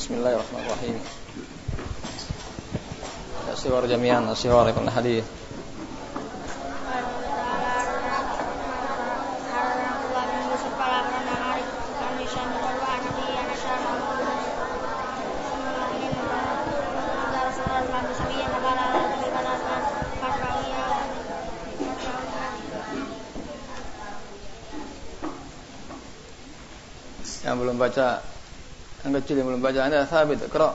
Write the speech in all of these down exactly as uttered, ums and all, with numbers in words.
Bismillahirrahmanirrahim. Siwar jami'an, siwar ikon hadith. Yang belum baca, yang kecil yang belum baca, Anda sabit, Iqra.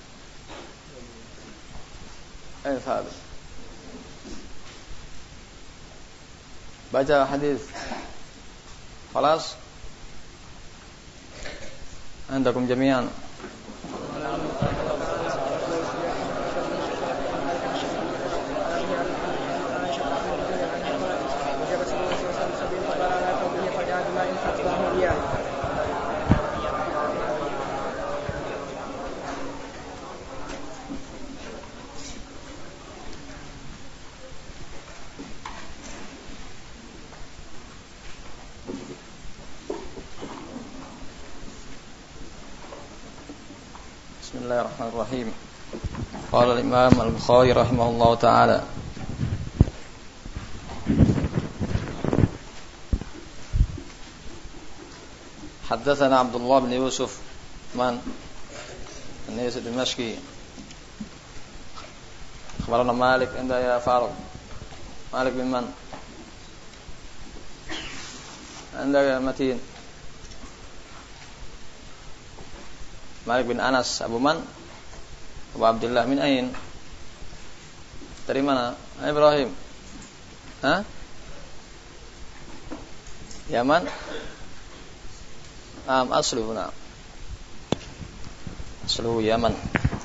Eh, sabit. Baca hadis. Khalas. Andakum jami'an. Bismillahirrahmanirrahim. Qala al-Imam al-Bukhari rahimahullahu ta'ala. Haddatsana Abdullah bin Yusuf man an-Nais ad-Dimashqi. Akhbarana Malik inda ya Faruq. Malik bin man? Anda ya Matin. Malik bin Anas, Abu Man, Abu Abdullah min ain? Dari mana? Ibrahim. Hah? Yaman? Am asluhu na. Asluhu Yaman.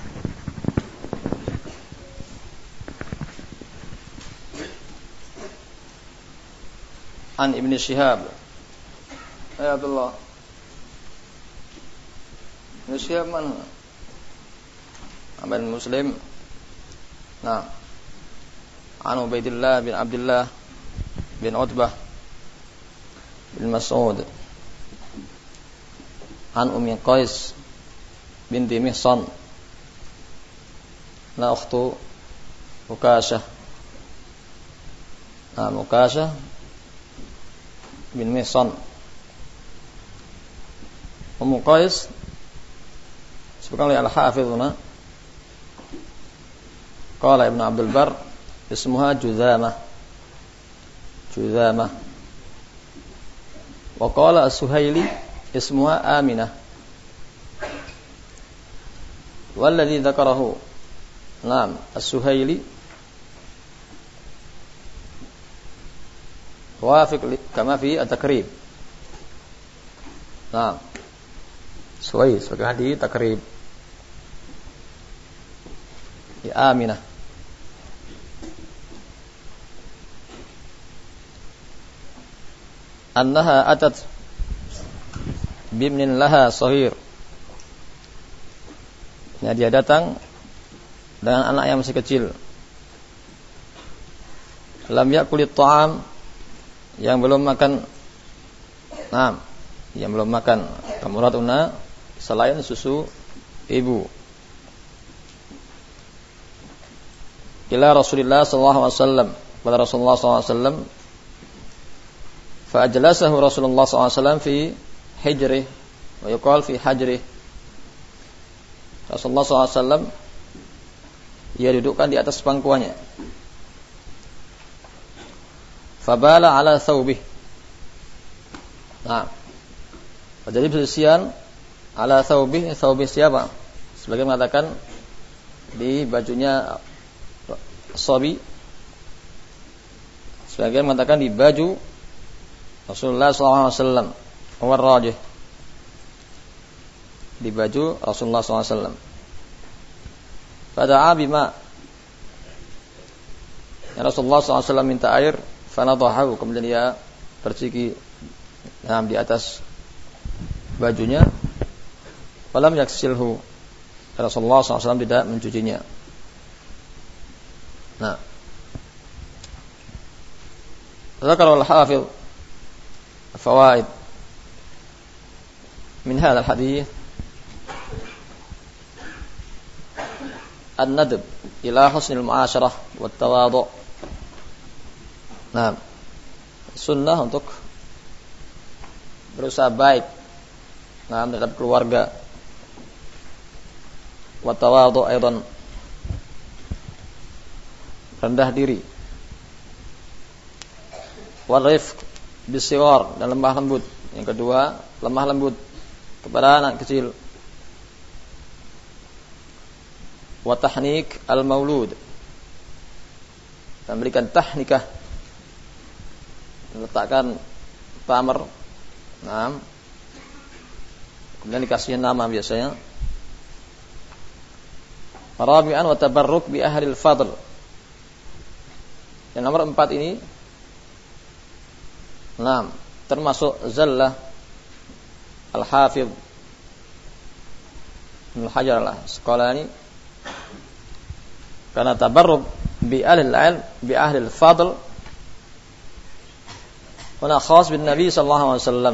An Ibn Shihab. Ya Abdullah. Ibn Shihab mana? Abad Muslim. Nah. An Ubaidillah bin Abdullah bin Utbah bin Mas'ud. An Ummi Qais binti Mihsan. La ukhtu Mukashah. Nah, Mukashah bin Mihsan. Ummu Qais sebutkan oleh Al-Hafidhuna qala Ibn Abdul Bar ismuha Juzamah Juzamah wa qala As-Suhaili ismuha Aminah walladhi dzakarahu Naam As-Suhaili wafiq kama fi at-Takrib. Naam Suhaili sebagai di Takrib ya Aminah. Annaha atat bibnin laha sahir. Ya, dia datang dengan anak yang masih kecil. Lam yakulit ta'am, yang belum makan. Nah, yang belum makan. Kamuratuna, selain susu ibu. Ila Rasulullah sallallahu alaihi wasallam, pada Rasulullah sallallahu alaihi wasallam, fa ajlasahu Rasulullah sallallahu alaihi wasallam fi hijrih wa yuqal fi hajrih. Rasulullah sallallahu alaihi wasallam ia dudukkan di atas pangkuannya. Fabala ala thawbih. Nah, terjadi perselisihan ala thawbih. Thawbih siapa? Sebagian mengatakan di bajunya Sabi, sebagian mengatakan di baju Rasulullah sallallahu alaihi wasallam. Awal rajih di baju Rasulullah sallallahu alaihi wasallam. Fada'a bima, ya Rasulullah sallallahu alaihi wasallam minta air, fanadahu, kemudian dia berciki nah, di atas bajunya. Falam yaksilhu, Rasulullah sallallahu alaihi wasallam tidak mencucinya. Nah, Zakar al-Hafidh fawaid min hadha al-hadith. an-nadb ila husnil mu'asyarah wat tawadhu. Nah, sunnah untuk berusaha baik nah terhadap keluarga. Wa tawadhu aidan, rendah diri. Wa rifq bisighar, dan lemah lembut. Yang kedua, lemah lembut kepada anak kecil. Wa tahnik al-maulud, dan berikan tahnikah, letakkan tamar, nah, kemudian dikasih nama biasanya. Rabi'an wa tabarruk bi ahlil fadl. Yang nomor empat ini, nah, termasuk zallah al-hafidh Ibnu Hajar lah sekolah ini, karena tabarruk bi ahlil ilm bi ahlil fadl wana khas bin Nabi sallallahu alaihi wasallam.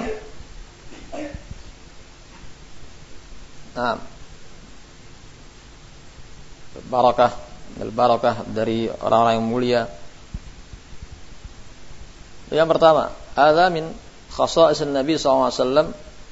Nah, barakah, barakah dari orang-orang yang mulia. Yang pertama, ada min khasa'is Nabi sallallahu alaihi wasallam,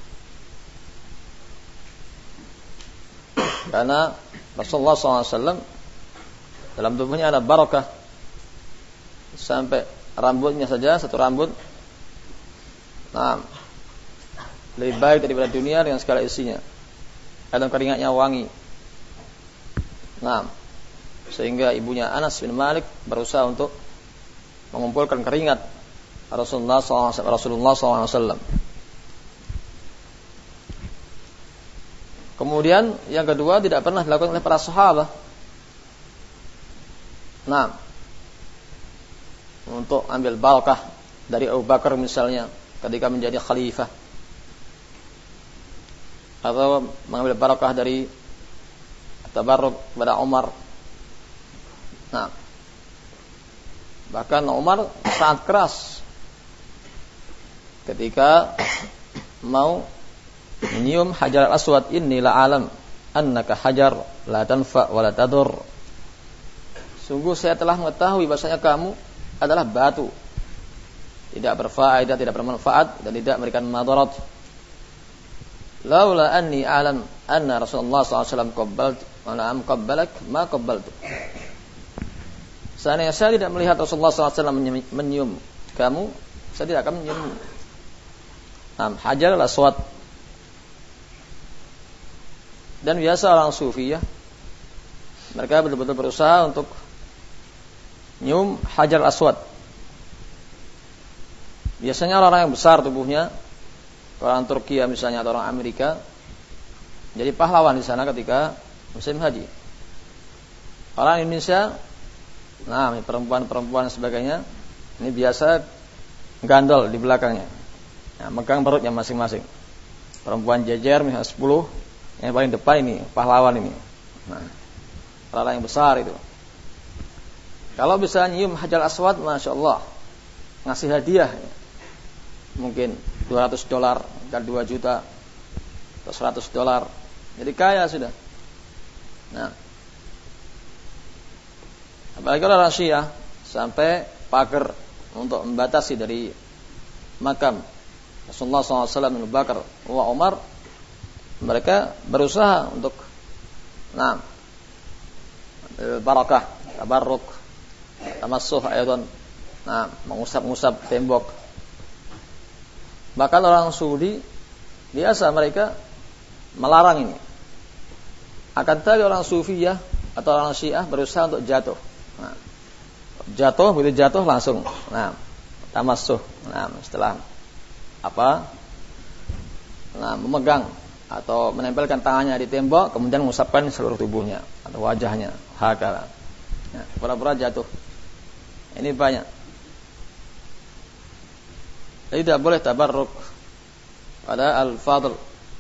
karena Rasulullah sallallahu alaihi wasallam dalam tubuhnya ada barakah sampai rambutnya saja satu rambut, nah, lebih baik daripada dunia dengan segala isinya. Dan keringatnya wangi. Nah, sehingga ibunya Anas bin Malik berusaha untuk mengumpulkan keringat Rasulullah sallallahu alaihi wasallam. Kemudian yang kedua, tidak pernah dilakukan oleh para sahabat. Nah, untuk ambil barakah dari Abu Bakar misalnya ketika menjadi khalifah, atau mengambil barakah dari tabarruk kepada Umar. Nah, bahkan Umar sangat keras ketika mau menyium Hajar al-Aswad, inni la alam annaka hajar la tanfa wa la tadur. Sungguh saya telah mengetahui bahasanya kamu adalah batu, tidak berfaedah, tidak bermanfaat, dan tidak memberikan madarat. Laula anni alam anna Rasulullah sallallahu alaihi wasallam qabbalt wa na'am qabbalak ma qabbaltu. Seandainya saya tidak melihat Rasulullah sallallahu alaihi wasallam menyium kamu, saya tidak akan menyium. Nah, Hajar al-Aswad. Dan biasa orang sufi ya, mereka betul-betul berusaha untuk nyium Hajar al-Aswad. Biasanya orang-orang yang besar tubuhnya, orang Turki misalnya atau orang Amerika, jadi pahlawan di sana ketika musim haji. Orang Indonesia, nah, perempuan-perempuan dan sebagainya, ini biasa gandol di belakangnya, nah, megang perutnya masing-masing. Perempuan jejer misalnya sepuluh, yang paling depan ini pahlawan ini. Nah, orang yang besar itu. Kalau bisa nyium Hajar Aswad, masya Allah, ngasih hadiah, mungkin dua ratus dolar, dan dua juta, atau seratus dolar, jadi kaya sudah. Nah, apalagi orang Syiah sampai pagar untuk membatasi dari makam Rasulullah sallallahu alaihi wasallam, Abu Bakar wa Umar, mereka berusaha untuk, nah, barakah, tabarruk, tamassuh ayatan, nah, mengusap-ngusap tembok. Bahkan orang Saudi biasa mereka melarang ini. Akan tetapi orang Sufiyah atau orang Syiah berusaha untuk jatuh. Nah, jatuh, begitu jatuh langsung, nah, tamassuh, nah, setelah apa, nah, memegang atau menempelkan tangannya di tembok, kemudian mengusapkan seluruh tubuhnya atau wajahnya, hakala. Nah, pura-pura jatuh. Ini banyak. Jadi tidak boleh tabarruk pada al-fadl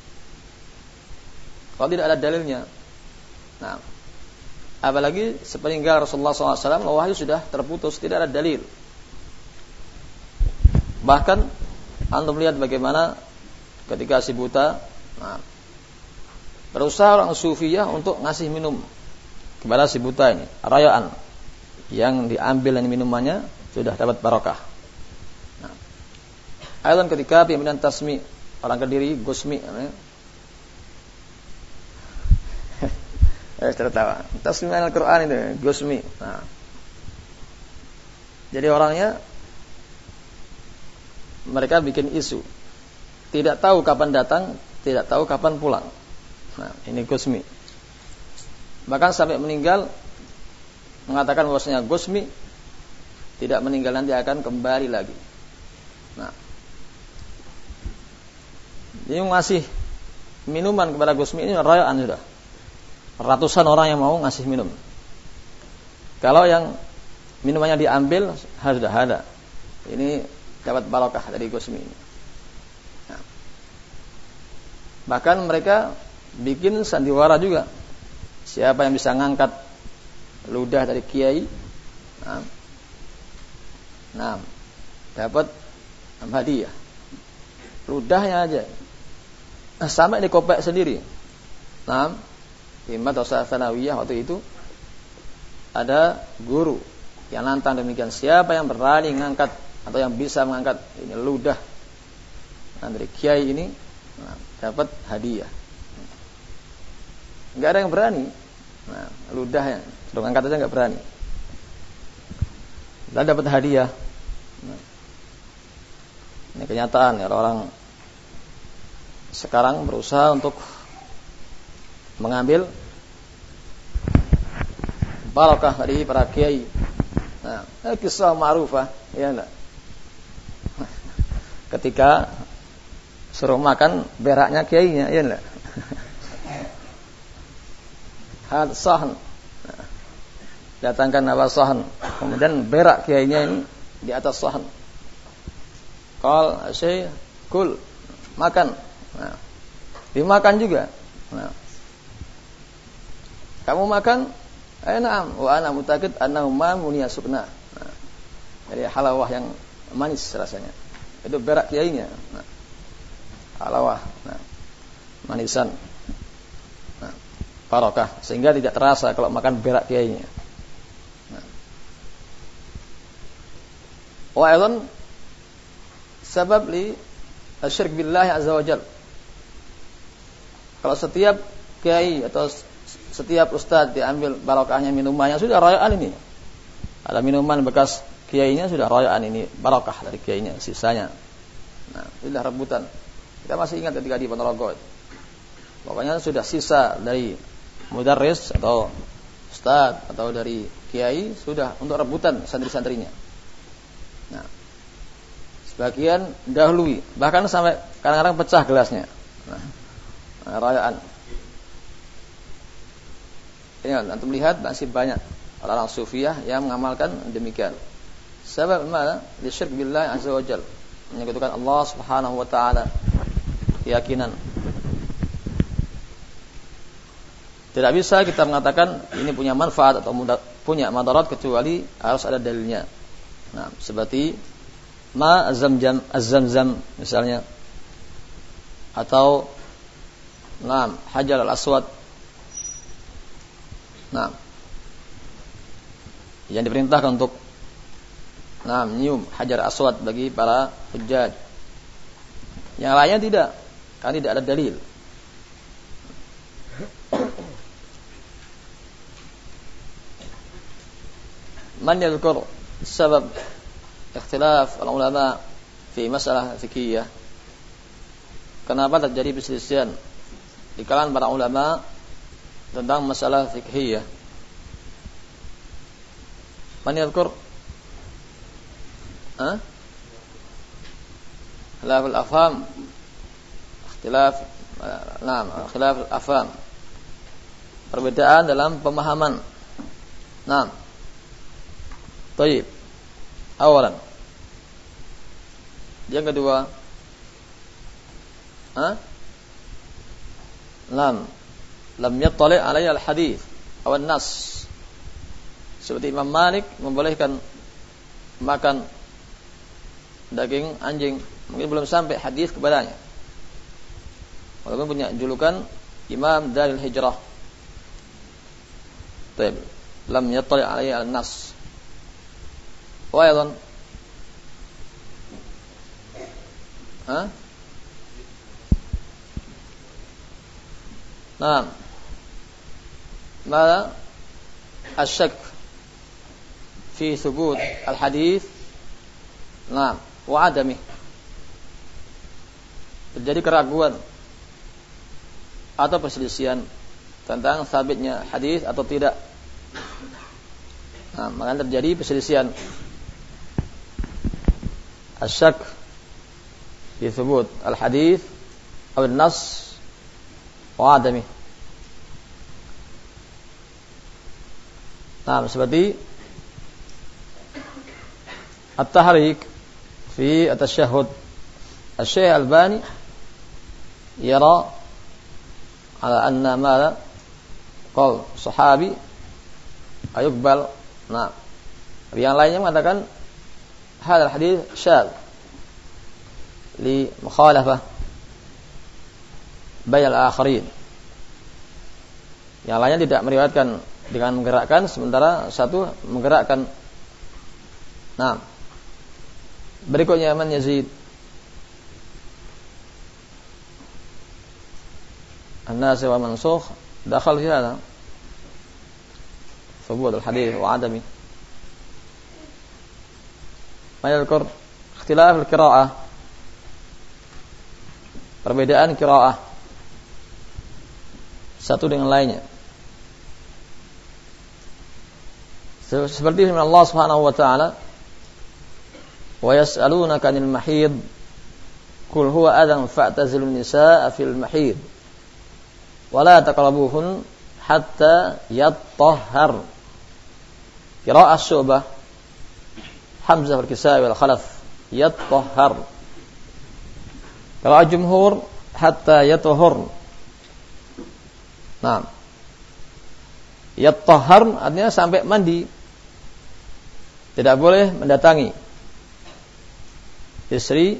kalau tidak ada dalilnya. Nah, apalagi sepeninggal Rasulullah sallallahu alaihi wasallam, wahyu sudah terputus, tidak ada dalil. Bahkan antum lihat bagaimana ketika si buta, nah, berusaha orang sufiyah untuk ngasih minum kepada si buta ini, rayaan yang diambil dan minumannya sudah dapat barokah. Nah, ayat ketika pimpinan tasmi orang Kediri gusmi, namanya. Eh tertawa. Tasmi Al-Quran itu gusmi. Nah, jadi orangnya mereka bikin isu, tidak tahu kapan datang, tidak tahu kapan pulang. Nah, ini gusmi. Bahkan sampai meninggal mengatakan bahwasanya gusmi tidak meninggal nanti akan kembali lagi. Nah, ini ngasih minuman kepada gusmi ini rayaan sudah. Ratusan orang yang mau ngasih minum. Kalau yang minumannya diambil sudah ada. Ini dapat barokah dari gusmi ini. Nah, bahkan mereka bikin sandiwara juga. Siapa yang bisa ngangkat ludah dari kiai, nah, nah dapat hadiah. Ludahnya aja. Nah, sampai dikopek sendiri. Nah, di madrasah tsanawiyah waktu itu ada guru yang nantang demikian, siapa yang berani mengangkat atau yang bisa mengangkat ini ludah nah, dari kiai ini, nah, dapat hadiah. Enggak ada yang berani. Nah, ludahnya suruh angkat aja enggak berani. Dan dapat hadiah. Nah, ini kenyataan ya, orang sekarang berusaha untuk mengambil barakah dari para kiai. Nah, kisah ma'rufah, ya enggak? Ketika suruh makan beraknya kiainya, ya enggak? Had sahn. Nah, datangkan apa sahn, kemudian berak kiainya ini di atas sahn. Qal syekh kul, makan. Nah, dimakan juga. Nah, kamu makan, eh na'am, wa ana mutakid annahu ma muniyasubna. Nah, jadi halawah yang manis rasanya. Itu berak kiainya. Nah, halawah, nah, manisan. Nah, barokah sehingga tidak terasa kalau makan berak kiainya. Nah. Wa aidan sebab li asyirk billahi azza wajalla. Kalau setiap kiai atau setiap ustaz diambil barokahnya minumannya, sudah rayaan ini. Ada minuman bekas kiainya, sudah rayaan ini barokah dari kiainya sisanya. Nah, sudah rebutan. Kita masih ingat ketika di Ponorogo. Pokoknya sudah sisa dari mudarris atau ustaz atau dari kiai sudah untuk rebutan santri-santrinya. Nah, sebagian dahului, bahkan sampai kadang-kadang pecah gelasnya. Nah, nah rayaan. Ini antum lihat masih banyak orang-orang sufiah yang mengamalkan demikian. Sebab mana? Lisyirk billahi azza wajalla, menyekutukan Allah Subhanahu wa taala. Keyakinan. Tidak bisa kita mengatakan ini punya manfaat atau punya madarat kecuali harus ada dalilnya. Nah, seperti ma zamzam az-zamzam misalnya, atau nah hajar al-aswad. Nah, yang diperintahkan untuk nah nyium hajar aswad bagi para hujjaj. Yang lainnya tidak, karena tidak ada dalil. Man yadhkur sebab ikhtilaf ulama fi masalah fikih. Kenapa terjadi perselisihan di kalangan para ulama tentang masalah fikhiyah? Man yadhkur? Ha? Khilaf al-afham. Ikhtilaf, nah, khilaf al-afham. Perbedaan dalam pemahaman. Nah. Baik. Awalan. Yang kedua, ha? Lam lam yattali' alayya al-hadits aw an-nas. Seperti Imam Malik membolehkan makan daging anjing, mungkin belum sampai hadis kepadanya. Walaupun punya julukan Imam Darul Hijrah. طيب لم يطلع عليه النص. وأيضا ها نعم ماذا الشك في ثبوت الحديث نعم وعدمه. Terjadi keraguan atau perselisihan tentang sabitnya hadis atau tidak. Nah, maka terjadi perselisihan. Asyak fi thubut al-hadis atau an-nas wa adami. Nah, seperti at-tahrik fi at-tashahhud. Asy-Syaikh Al-Albani yara ala anna mala qaul sahabi ayuqbal. Nah, yang lainnya mengatakan hadzal hadis syadz li mukhalafah bain al-akharin. Yang lainnya tidak meriwayatkan dengan menggerakkan, sementara satu menggerakkan. Nah, berikutnya man Yazid الناس والمنسوخ دخل في هذا ثبوت الحديث وعدمه. ما يذكر اختلاف القراءة, perbedaan qiraah satu dengan lainnya. Seperti firman Allah Subhanahu wa taala, wa yas'alunaka 'anil mahid qul huwa adhan fa'tazilun nisaa fil mahid wala taqrabuhun hatta yattahhar. Qiraa'ah Syu'bah, Hamzah wal Kisai wal Khalaf, yattahhar. Qiraa'ah Jumhur, hatta yatahhur. Nah, yattahhar artinya sampai mandi. Tidak boleh mendatangi istri.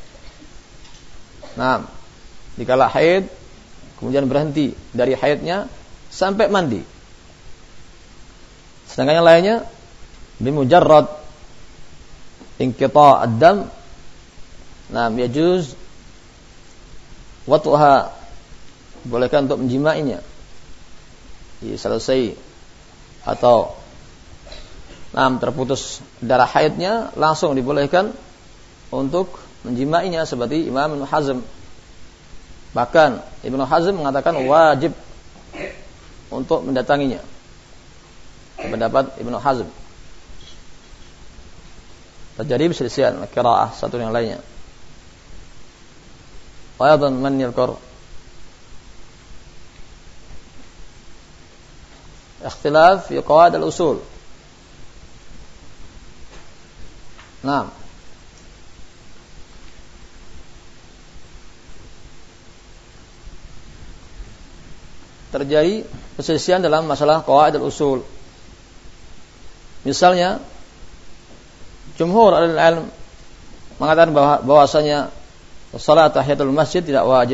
Nah, dikala haid kemudian berhenti dari haidnya sampai mandi. Sedangkan yang lainnya bimujarrad inqita' ad-dam, nah yajuz wat'uha, bolehkan untuk menjimainya, selesai atau nah terputus darah haidnya langsung dibolehkan untuk menjimainya, seperti Imam Ibnu Hazm. Bahkan Ibnu Hazm mengatakan wajib untuk mendatanginya. Pendapat Ibnu Hazm. Terjadi perselisihan qiraah satu dengan lainnya. Wa aidan man yadhkur ikhtilaf fi qawaid al-usul. Naam. Terjadi perselisihan dalam masalah qawaid al-usul. Misalnya jumhur al-ilm mengatakan bahwa bahwasanya salat tahiyatul masjid tidak wajib.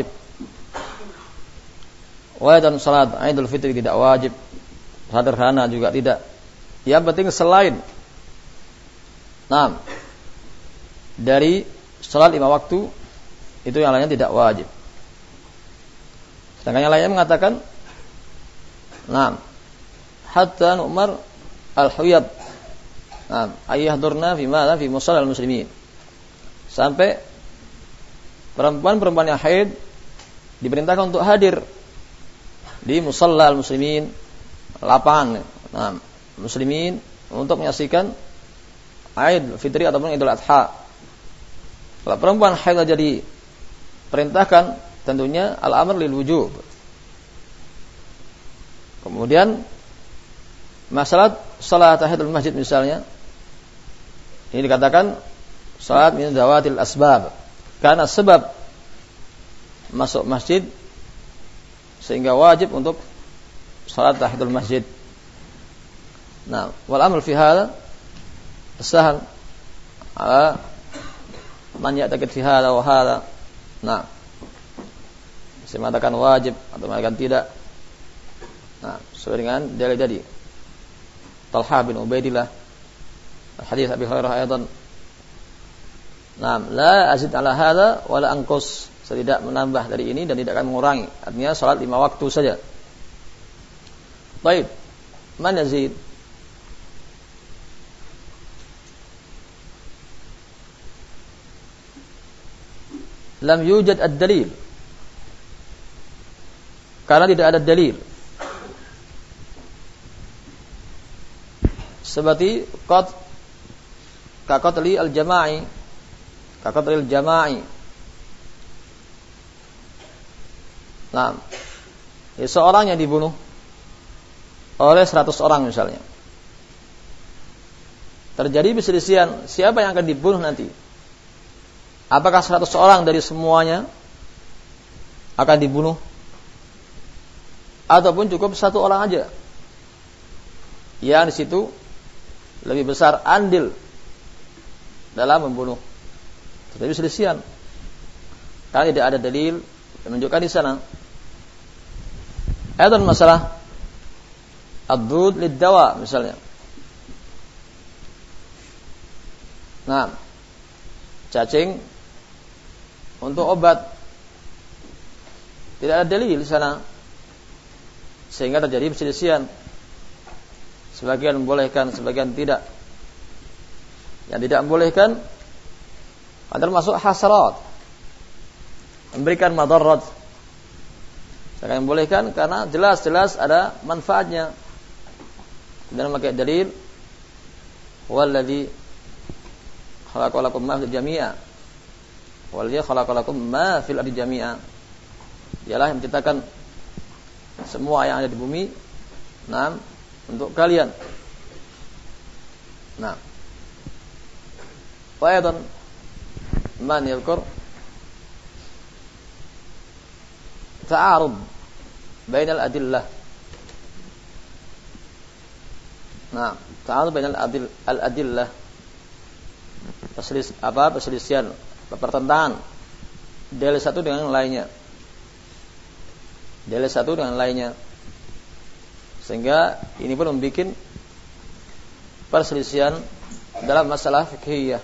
Wa dan salat Idul Fitri tidak wajib. Sederhana juga tidak. Yang penting selain Naam dari salat lima waktu itu yang lainnya tidak wajib. Sedangkan yang lainnya mengatakan Naam hatta nu'mar al-huyad. Naam ayyahdurna fi ma fi musallal muslimin. Sampai perempuan-perempuan yang haid diperintahkan untuk hadir di musallal muslimin, lapangan Naam muslimin, untuk menyaksikan Idul Fitri ataupun Idul Adha. Kalau perempuan haid jadi perintahkan, tentunya al-amr lil wujub. Kemudian masalah salat tahiyatul masjid misalnya, ini dikatakan salat min zawatil asbab, karena sebab masuk masjid sehingga wajib untuk salat tahiyatul masjid. Nah, wal amr fi hadha sahal ala man ya'taqid fi hadha wa hadha. Nah, saya mengatakan wajib atau mengatakan tidak. Nah, sesuai dengan dalil tadi. Talha bin Ubaidillah, hadis Abi Hurairah aidan. Naam, la azid ala hadza wa la anqus. Saya tidak menambah dari ini dan tidak akan mengurangi. Artinya salat lima waktu saja. Baik. Man yazid? Lam yujad ad-dalil. Karena tidak ada dalil. Seperti qad ka qatli al-jama'i, ka qatli al-jama'i. Nah, seorang yang dibunuh oleh seratus orang misalnya. Terjadi perselisihan siapa yang akan dibunuh nanti. Apakah seratus orang dari semuanya akan dibunuh? Ataupun cukup satu orang aja? Yang di situ lebih besar andil dalam membunuh. Terjadi perselisihan. Karena tidak ada dalil yang menunjukkan di sana. Ada masalah ad-dud lid-dawa misalnya. Nah, cacing untuk obat. Tidak ada dalil di sana. Sehingga terjadi perselisihan. Sebagian membolehkan, sebagian tidak. Yang tidak membolehkan termasuk hasarat. Memberikan madarat. Jangan membolehkan karena jelas-jelas ada manfaatnya. Dan memakai dalil walladzi khalaqalakum ma fil jami'a. Walladzi khalaqalakum ma fil ardi jami'a. Dialah yang menciptakan semua yang ada di bumi. Nah, untuk kalian. Nah. Wa aidan man yadhkur ta'arud bainal adillah. Nah, ta'arud bainal adil al-adillah. Perselis apa? Perselisihan, pertentangan dalil satu dengan lainnya. Dalil satu dengan lainnya. Sehingga ini pun membuat perselisihan dalam masalah fiqhiyah.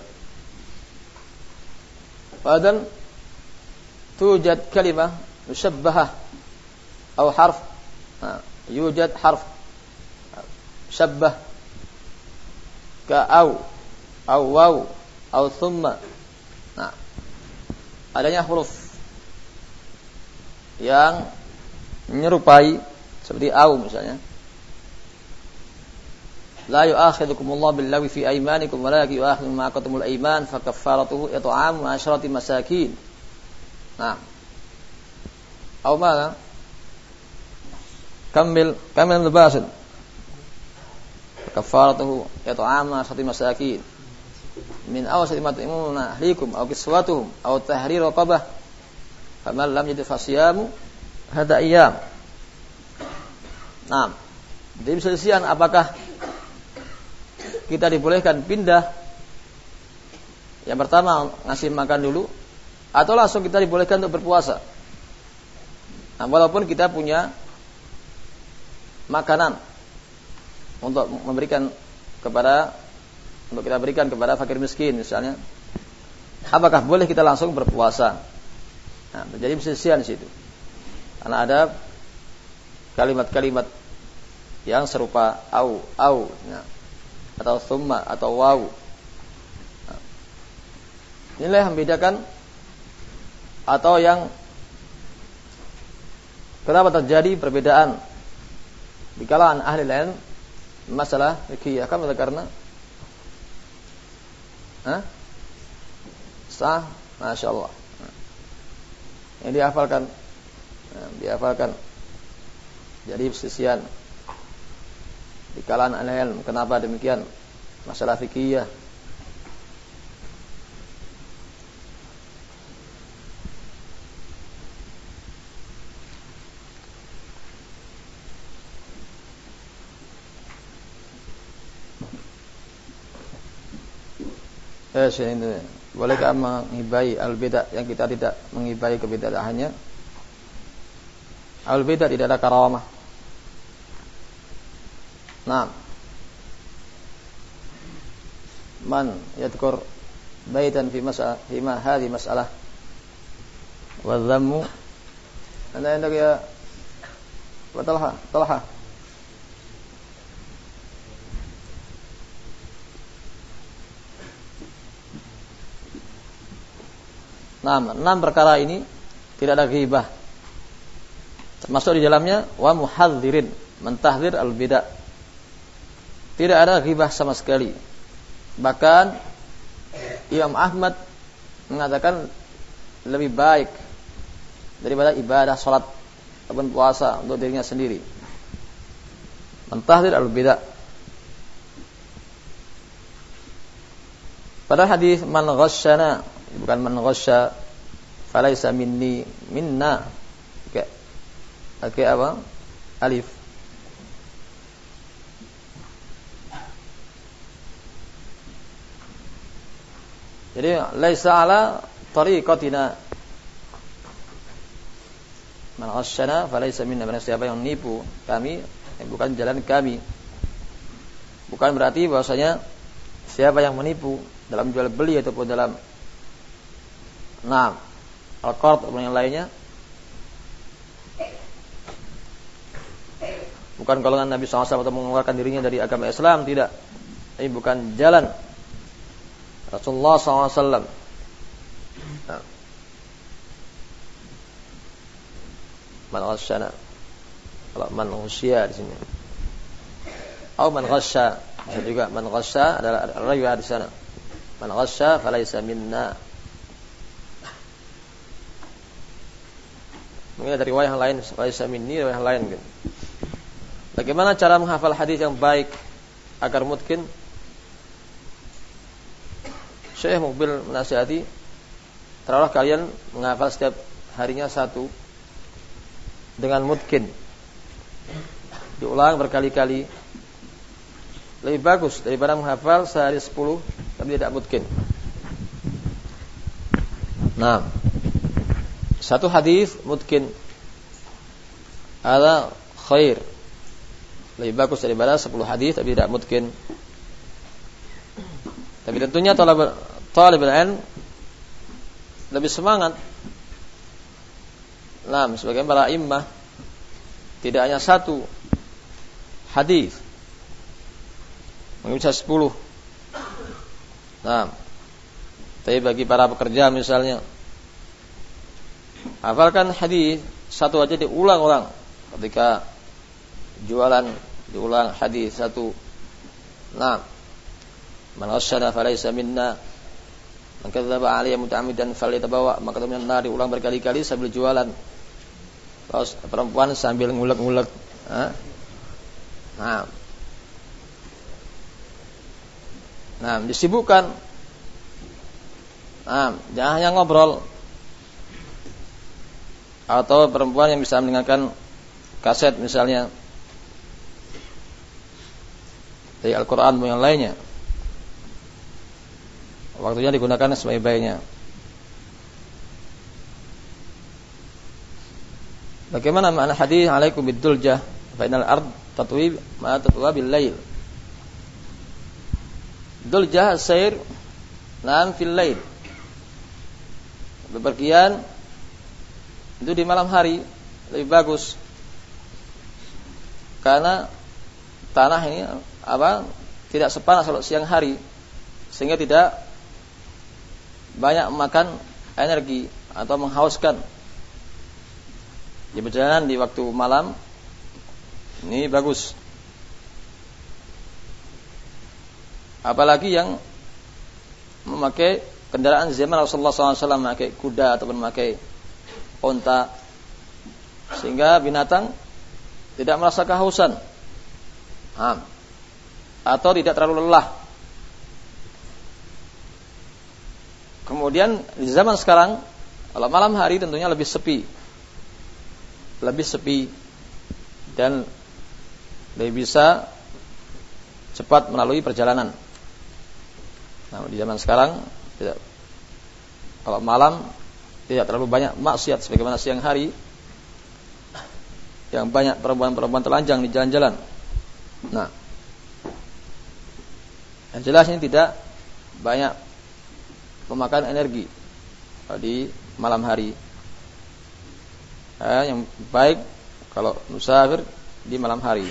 Padahal tujad kalimah musyabbahah atau harf, nah, yujad harf syabbah ka au au waw au thumma. Nah, adanya huruf yang menyerupai seperti au misalnya. La yu'akhidhukumullahu billaghwi fi aymanikum walakin yu'akhidhukum ma aqadtumul ayman fa kaffaratuhu it'amu asharati masakin. Nah, أو ماذا كمل كمل الباسل كفارته إطعام عشرة مساكين من أوسط ما تطعمون أهليكم أو كسوتهم أو تحرير رقبة فمن لم يجد فصيام هذا أيام. Nah, jadi perselisihan apakah kita dibolehkan pindah yang pertama ngasih makan dulu atau langsung kita dibolehkan untuk berpuasa. Nah, walaupun kita punya makanan untuk memberikan kepada untuk kita berikan kepada fakir miskin misalnya, apakah boleh kita langsung berpuasa? Nah, terjadi perselisihan di situ. Karena ada kalimat-kalimat yang serupa au au, nah, atau thumma atau waw. Nah, inilah yang membedakan atau yang kenapa terjadi perbedaan di kalangan ahli ilmu masalah fikih? Karena Hah? Sah, Masya Allah. Yang dihafalkan, nah, dihafalkan. Jadi perselisihan di kalangan ahli ilmu. Kenapa demikian? Masalah fikih. Eh, ini bolehkah menghibai al-bidah yang kita tidak menghibai kebidahannya? Al-bidah tidak ada karamah. Nah, man yadhkur baitan fi mas'alah fi ma hadhi mas'alah wa dhammu anda hendak ya wa Talha Talha Nah, enam perkara ini tidak ada ghibah. Termasuk di dalamnya wa muhadzirin, mentahdzir al-bid'ah. Tidak ada ghibah sama sekali. Bahkan Imam Ahmad mengatakan lebih baik daripada ibadah salat ataupun puasa untuk dirinya sendiri. Mentahdzir al-bid'ah. Pada hadis man ghasyana, bukan man ghasya falaisa minni, minna kayak kayak apa alif. Jadi laisa ala tariqatina, man ghasyana falaisa minna, barang siapa yang menipu kami eh, bukan jalan kami. Bukan berarti bahwasanya siapa yang menipu dalam jual beli ataupun dalam nah, al-qard atau yang lainnya bukan golongan Nabi shallallahu alaihi wasallam atau mengeluarkan dirinya dari agama Islam, tidak. Ini bukan jalan Rasulullah shallallahu alaihi wasallam. Nah. Man ghasyana, kalau man ghusya di sini, atau man ghasya bisa juga. Man ghasya adalah riwayat di sana. Man ghasya falaysa minna. Mungkin ada riwayat yang lain, falaysa minni, riwayat yang lain gitu. Bagaimana cara menghafal hadis yang baik agar mungkin? Syekh Muqbil menasihati, taruhlah kalian menghafal setiap harinya satu dengan mungkin, diulang berkali-kali, lebih bagus daripada menghafal sehari sepuluh tapi tidak mungkin. Nah, satu hadis mungkin ada khair, lebih bagus daripada sepuluh hadis tapi tidak mungkin. Tapi tentunya talib talibul ilm lebih semangat. Nah, sebagian para imam tidak hanya satu hadis, mungkin bisa sepuluh. Nah, tapi bagi para pekerja misalnya, hafalkan hadis satu aja diulang-ulang. Ketika jualan diulang hadis satu. Nah, man ghasyana falaysa minna, man kadzdzaba alayya muta'ammidan falyatabawa, maka kemudian nah diulang berkali-kali sambil jualan. Terus perempuan sambil ngulek-ngulek. Nah, nah disibukkan. Nah, jangan hanya ngobrol. Atau perempuan yang bisa mendengarkan kaset misalnya dari Al-Quran dan yang lainnya, waktunya digunakan sebaik-baiknya. Bagaimana makna hadis alaikum biduljah fa innal ard tatwi ma tatwa bil lail. Duljah sair nam fil lail, bepergian itu di malam hari lebih bagus, karena tanah ini apa tidak sepanas kalau siang hari, sehingga tidak banyak makan energi atau menghauskan. Di perjalanan di waktu malam ini bagus. Apalagi yang memakai kendaraan zaman Rasulullah shallallahu alaihi wasallam, memakai kuda ataupun memakai onta, sehingga binatang tidak merasa kehausan, ha, atau tidak terlalu lelah. Kemudian di zaman sekarang, kalau malam hari tentunya lebih sepi, lebih sepi dan lebih bisa cepat melalui perjalanan. Nah, di zaman sekarang tidak, kalau malam tidak terlalu banyak maksiat sebagaimana siang hari yang banyak perempuan-perempuan telanjang di jalan-jalan. Nah, yang jelas ini tidak banyak memakan energi di malam hari. Eh, yang baik kalau musafir di malam hari.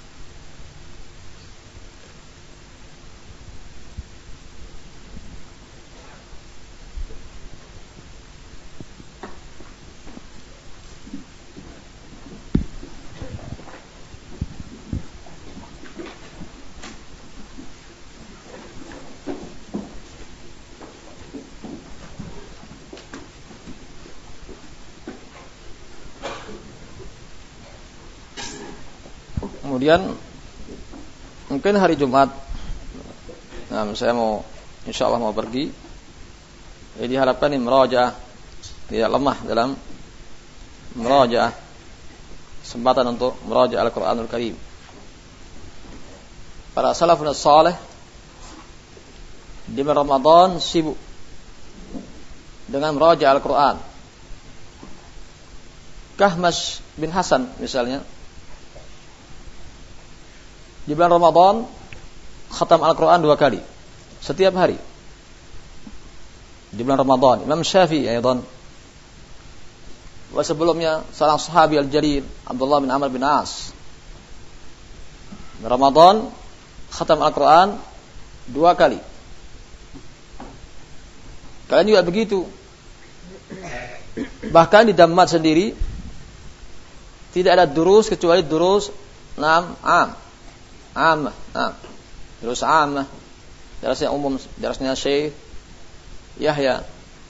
Kemudian mungkin hari Jumat, nah saya mau insya Allah mau pergi, jadi diharapkan ini merajaah, tidak lemah dalam merajaah, kesempatan untuk merajaah Al-Quranul Karim. Para salafun salih di Ramadan sibuk dengan merajaah Al-Quran. Kahmas bin Hasan misalnya, di bulan Ramadan khatam Al-Quran dua kali setiap hari di bulan Ramadan. Imam Syafi'i aydan, wa sebelumnya seorang sahabi al-jalil Abdullah bin Amr bin As, Ramadan khatam Al-Quran dua kali. Kalian juga begitu. Bahkan di Dammat sendiri tidak ada durus kecuali durus enam am Amah, nah, terus amah, darasnya umum, darasnya Syekh Yahya.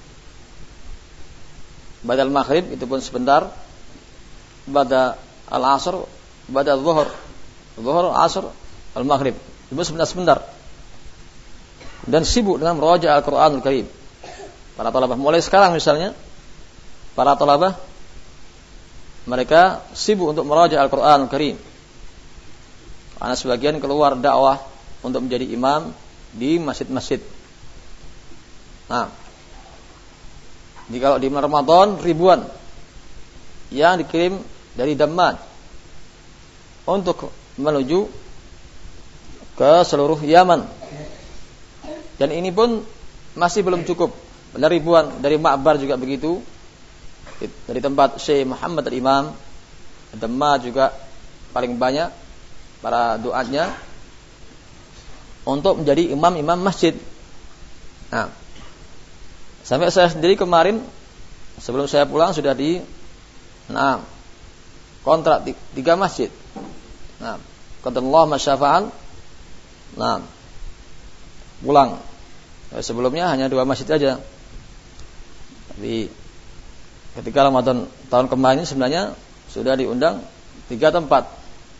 Badal maghrib itu pun sebentar, badal al-asr, badal zuhur, zuhur, asr, al-maghrib itu pun sebentar-sebentar. Dan sibuk dengan merajaah Al-Quranul Karim. Para talabah mulai sekarang misalnya, para talabah mereka sibuk untuk merajaah Al-Quranul Karim. Karena sebagian keluar dakwah untuk menjadi imam di masjid-masjid. Nah, di kalau di Ramadan ribuan yang dikirim dari Dammat untuk menuju ke seluruh Yaman. Dan ini pun masih belum cukup. Ada ribuan dari Ma'bar juga begitu. Dari tempat Syekh Muhammad al-Imam, Dammat juga paling banyak para doanya untuk menjadi imam-imam masjid. Nah, sampai saya sendiri kemarin sebelum saya pulang sudah di nah, kontrak tiga masjid. Nah, qaddallahu masyafa'an. Nah, pulang. Sebelumnya hanya dua masjid aja. Tapi ketika Ramadan tahun kemarin sebenarnya sudah diundang tiga tempat.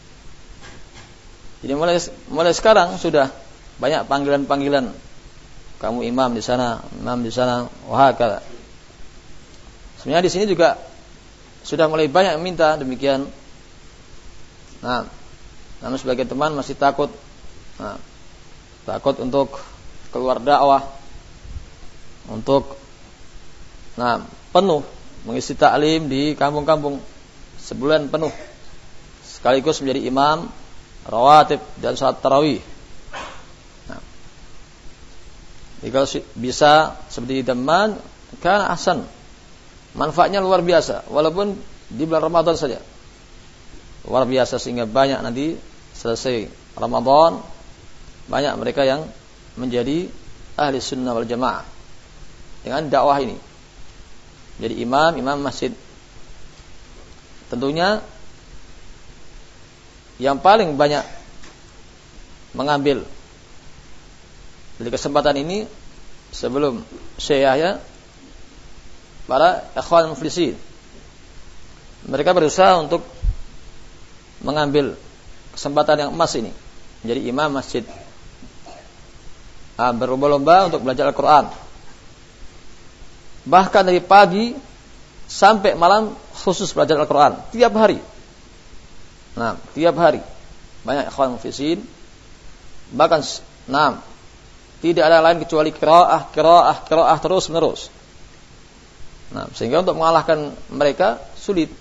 Jadi mulai mulai sekarang sudah banyak panggilan-panggilan. Kamu imam di sana, imam di sana, wahakala. Sebenarnya di sini juga sudah mulai banyak yang minta demikian. Nah, namun sebagian teman masih takut, nah, takut untuk keluar dakwah, untuk nah penuh mengisi taklim di kampung-kampung sebulan penuh, sekaligus menjadi imam rawatib dan salat tarawih. Nah, jika bisa seperti Damman, kan ahsan. Manfaatnya luar biasa, walaupun di bulan Ramadan saja. Luar biasa sehingga banyak nanti selesai Ramadan banyak mereka yang menjadi ahli sunnah wal jamaah dengan dakwah ini. Jadi imam, imam masjid. Tentunya yang paling banyak mengambil dari kesempatan ini sebelum Syekh Yahya, para ikhwan muflisin. Mereka berusaha untuk mengambil kesempatan yang emas ini menjadi imam masjid. Ah, berlomba-lomba untuk belajar Al-Quran. Bahkan dari pagi sampai malam khusus belajar Al-Quran tiap hari. Nah, tiap hari banyak ikhwan mufisin. Bahkan nah, tidak ada lain kecuali qiraah, qiraah, qiraah terus menerus. Nah, sehingga untuk mengalahkan mereka sulit.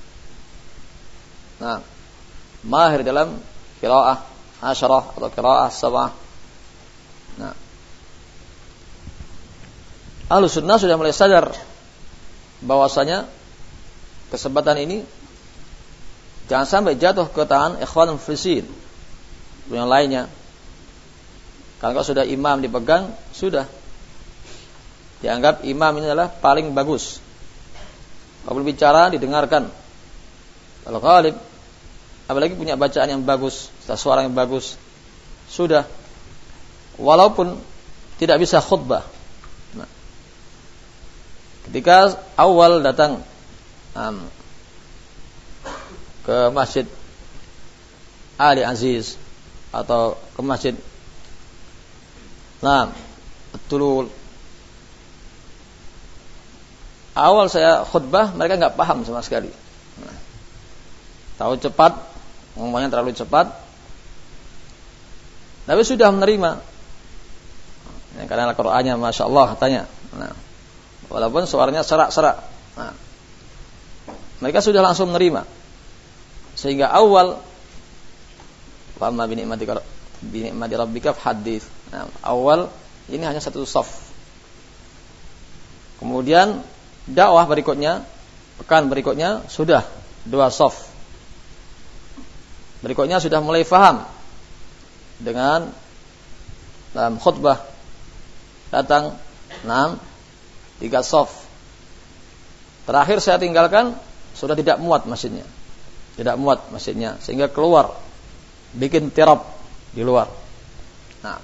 Nah, mahir dalam qiraah asyarah atau qiraah sab'ah. Nah, Ahlus sunnah sudah mulai sadar bahwasanya kesempatan ini jangan sampai jatuh ke tangan ikhwan mukhlisin yang lainnya. Kalau sudah imam dipegang, sudah dianggap imam ini adalah paling bagus. Kalau bicara didengarkan. Kalau ghalib, apalagi punya bacaan yang bagus, suara yang bagus, sudah. Walaupun tidak bisa khutbah. Nah, ketika awal datang um, ke Masjid Ali Aziz atau ke Masjid Nah, Tulul, awal saya khutbah mereka nggak paham sama sekali. Nah, tahu cepat, ngomongnya terlalu cepat, tapi sudah menerima. Nah, karena Al-Qur'annya masya Allah katanya. Nah, walaupun suaranya serak-serak, nah, mereka sudah langsung menerima. Sehingga awal, Fa'amma bi ni'mati rabbika fahadits. Nah, awal ini hanya satu shaf. Kemudian dakwah berikutnya, pekan berikutnya sudah dua shaf. Berikutnya sudah mulai faham dengan dalam khutbah datang enam tiga shaf. Terakhir saya tinggalkan sudah tidak muat masjidnya. Tidak muat masjidnya sehingga keluar bikin tirab di luar. Nah,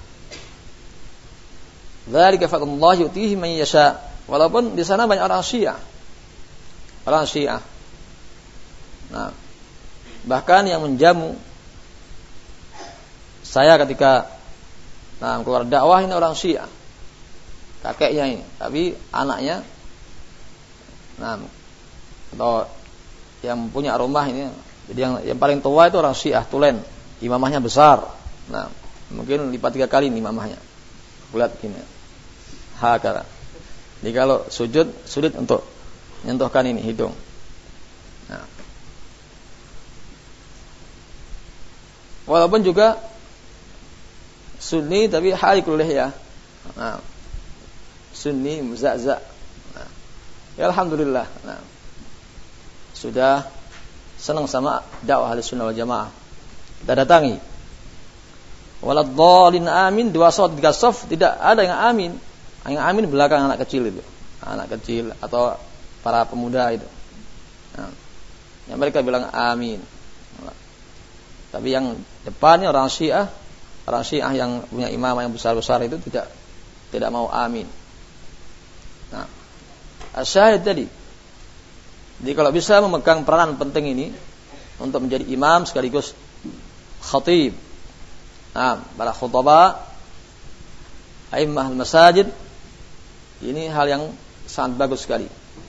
dzalika fadlullah yu'tihi man yasha. Walaupun di sana banyak orang Syiah. Orang Syiah. Nah, bahkan yang menjamu saya ketika nah, keluar dakwah ini orang Syiah. Kakeknya ini, tapi anaknya nah, atau yang punya rumah ini. Jadi yang yang paling tua itu orang Syiah Tulen. Imamahnya besar. Nah, mungkin lipat tiga kali nih imamahnya. Bulat gini. Hakara. Jadi kalau sujud, sulit untuk menyentuhkan ini hidung. Nah. Walaupun juga Sunni tapi halikul lihya. Nah. Sunni muzazza. Nah. Ya alhamdulillah. Nah. Sudah senang sama dakwah Ahlussunnah wal Jamaah. Kita datangi. Waladhdallin amin, dua shaf tiga shaf tidak ada yang amin. Yang amin belakang anak kecil itu. Anak kecil atau para pemuda itu. Nah, yang mereka bilang amin. Tapi yang depannya orang Syiah, orang Syiah yang punya imam yang besar-besar itu tidak tidak mau amin. Nah, asyahid tadi. Jadi kalau bisa memegang peranan penting ini untuk menjadi imam sekaligus khatib. Nah, para khutbah, a'immah al-masajid, ini hal yang sangat bagus sekali.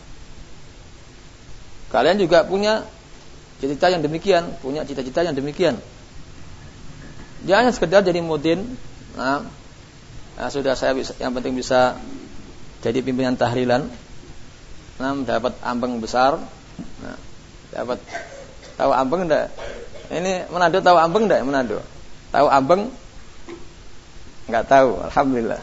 Kalian juga punya cita-cita yang demikian, punya cita-cita yang demikian. Jangan sekedar jadi mudin. Nah, nah sudah saya bisa, yang penting bisa jadi pimpinan tahlilan. Nah, dapat ambeng besar. Nah, dapat tahu ambeng enggak? Ini Manado tahu ambeng enggak? Manado. Tahu ambeng? Enggak tahu, alhamdulillah.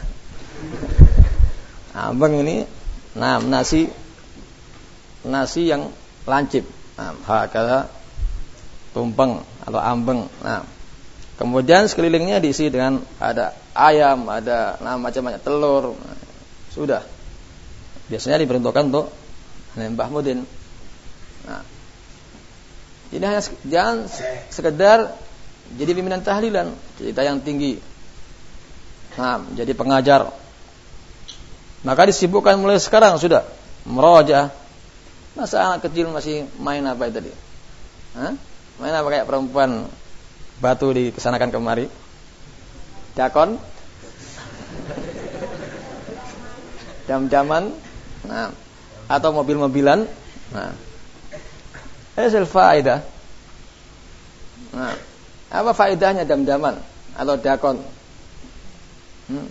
Ambeng ini nah nasi nasi yang lancip. Nah, hakala tumpeng atau ambeng. Nah, kemudian sekelilingnya diisi dengan ada ayam, ada nah, macam-macam telur. Nah, sudah. Biasanya diperuntukkan untuk Mbah Mudin. Nah, jadi hanya jangan sekedar jadi pimpinan tahlilan, cerita yang tinggi. Nah, jadi pengajar. Maka disibukkan mulai sekarang sudah merajaah. Masa anak kecil masih main apa itu tadi? Hah? Main apa kayak perempuan batu dikesanakan kemari? Dakon? Jam-jaman? Nah, atau mobil-mobilan? Nah. Hasil faedah. Nah, apa faedahnya jam-jaman atau dakon? Hmm.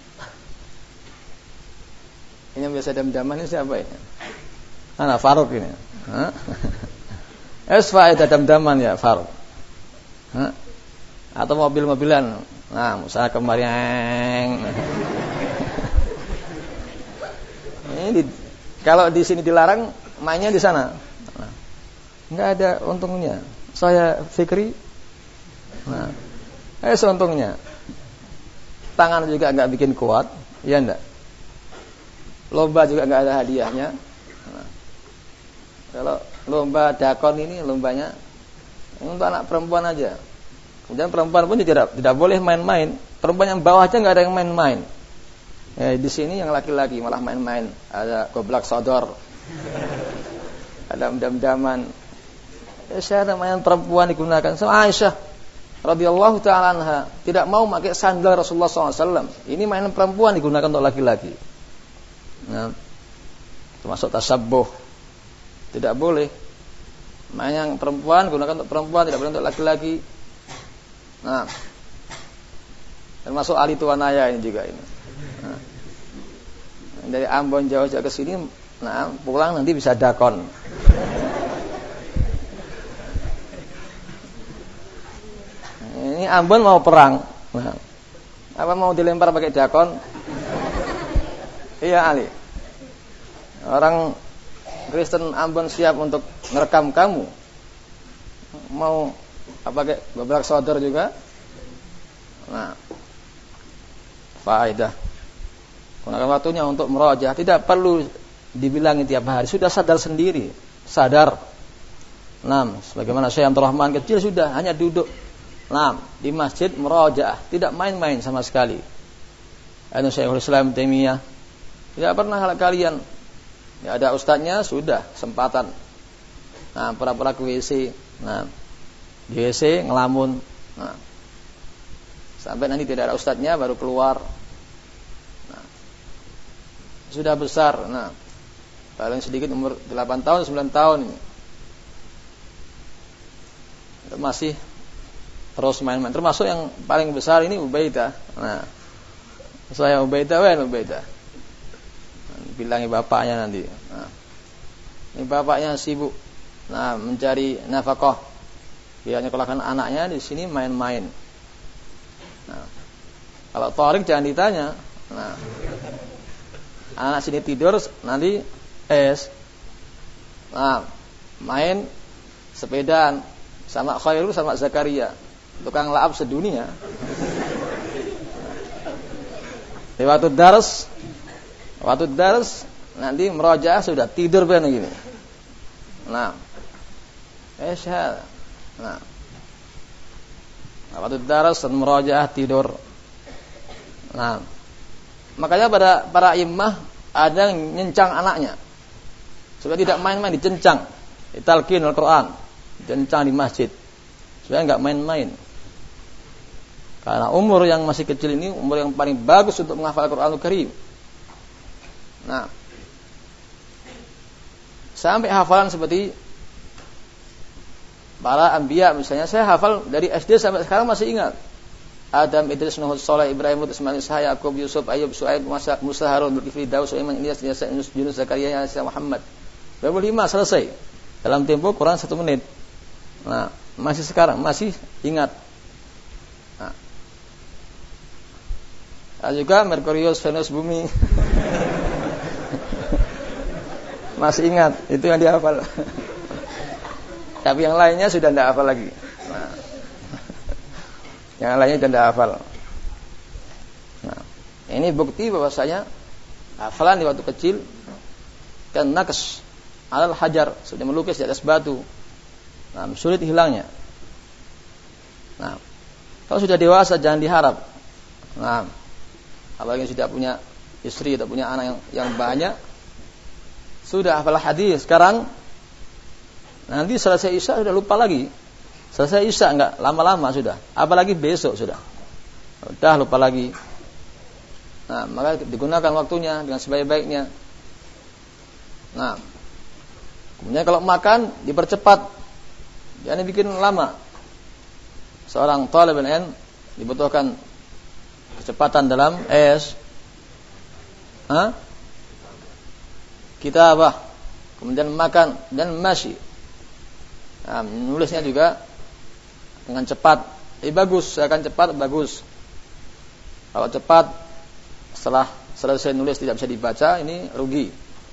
Ini yang biasa jam-jaman ini siapa ini? Anak Faruk ini. Hah? Es faedah jam-jaman ya Faruk. Hah? Atau mobil-mobilan. Nah, misalnya kemarin Ini di, kalau di sini dilarang, mainnya di sana. Nah, nggak ada untungnya. Saya Fikri, nah, eh seuntungnya. Tangan juga nggak bikin kuat, ya enggak. Lomba juga nggak ada hadiahnya. Nah, kalau lomba dakon ini lombanya untuk anak perempuan aja. Kemudian perempuan pun tidak tidak boleh main-main. Perempuan yang bawah aja nggak ada yang main-main. Ya, di sini yang laki-laki malah main-main. Ada goblak sodor, ada dam-daman. Ya, saya ada mainan perempuan digunakan. Sama Aisyah radhiyallahu taala anha tidak mau pakai sandal Rasulullah shallallahu alaihi wasallam. Ini mainan perempuan digunakan untuk laki-laki. Nah, termasuk tasabbuh. Tidak boleh. Main yang perempuan gunakan untuk perempuan, tidak boleh untuk laki-laki. Nah, termasuk ahli tuanaya ini juga ini. Nah, dari Ambon jauh-jauh ke sini, nah pulang nanti bisa dakon. Ini Ambon mau perang. Nah, apa mau dilempar pakai dakon? Iya Ali. Orang Kristen Ambon siap untuk merekam kamu. Mau apa pakai goblak sodor juga? Nah, faedah. Gunakan waktunya untuk merojah. Tidak perlu dibilangi tiap hari. Sudah sadar sendiri. Sadar. Nah, sebagaimana Syekh Abdul Rahman kecil sudah hanya duduk. Nah, di masjid merojah. Tidak main-main sama sekali. Anu Syekhul Islam Taimiyah. Tidak pernah kalian. Ya, ada ustadznya sudah sempatan. Nah, pura-pura ke W C. Nah, di W C ngelamun. Nah, sampai nanti tidak ada ustadznya baru keluar. Nah, sudah besar. Nah, paling sedikit umur delapan tahun, sembilan tahun ini. Masih terus main-main. Termasuk yang paling besar ini Ubaidah. Nah, saya Ubaidah, wen Ubaidah. Bilangi bapaknya nanti. Nah, ini bapaknya sibuk. Nah, mencari nafkah. Dia nyekolahkan anaknya di sini main-main. Nah, kalau Tharik jangan ditanya. Nah, anak sini tidur nanti es. Nah, main sepedaan sama Khairul sama Zakaria, tukang laap sedunia. Di waktu dars, waktu dars nanti merojaah sudah tidur begini gini. Nah, Aisyah. Nah, waktu dars dan merojaah tidur. Nah, makanya pada para imam ada yang nyencang anaknya supaya tidak main-main, dicencang, ditalqin Al-Quran, dicencang di masjid supaya enggak main-main. Karena umur yang masih kecil ini umur yang paling bagus untuk menghafal Al-Quranul Karim. Nah, sampai hafalan seperti para anbiya misalnya, saya hafal dari S D sampai sekarang masih ingat. Adam, Idris, Nuh, Saleh, Ibrahim, Lut, Ismail, Ishaq, Yakub, Yusuf, Ayub, Su'aib, Musa, Harun, Zulkifli, Daud, Sulaiman, Ilyas, Yunus, Yunus, Zakaria, Yahya, Muhammad. dua puluh lima selesai. Dalam tempo kurang satu menit. Nah, masih sekarang masih ingat. Nah, nah juga Merkurius, Venus, Bumi. Masih ingat, itu yang dihafal. Tapi yang lainnya sudah tidak hafal lagi. Nah, yang lainnya sudah tidak hafal. Nah, ini bukti bahwasanya hafalan di waktu kecil kan naqs alal hajar, sudah melukis di atas batu. Nah, sulit hilangnya. Nah, kalau sudah dewasa jangan diharap. Nah, apalagi sudah punya istri atau punya anak yang, yang banyak, sudah hafal hadis sekarang, nanti selesai isya sudah lupa lagi. Selesai isya enggak lama-lama sudah, apalagi besok sudah, sudah lupa lagi. Nah, maka digunakan waktunya dengan sebaik-baiknya. Nah, kemudian kalau makan dipercepat, jangan dibikin lama. Seorang talibul ilm dibutuhkan kecepatan dalam es. Hah? Kita apa? Kemudian makan dan masih. Nah, nulisnya juga dengan cepat. Eh bagus, akan cepat bagus. Kalau cepat setelah selesai nulis tidak bisa dibaca, ini rugi.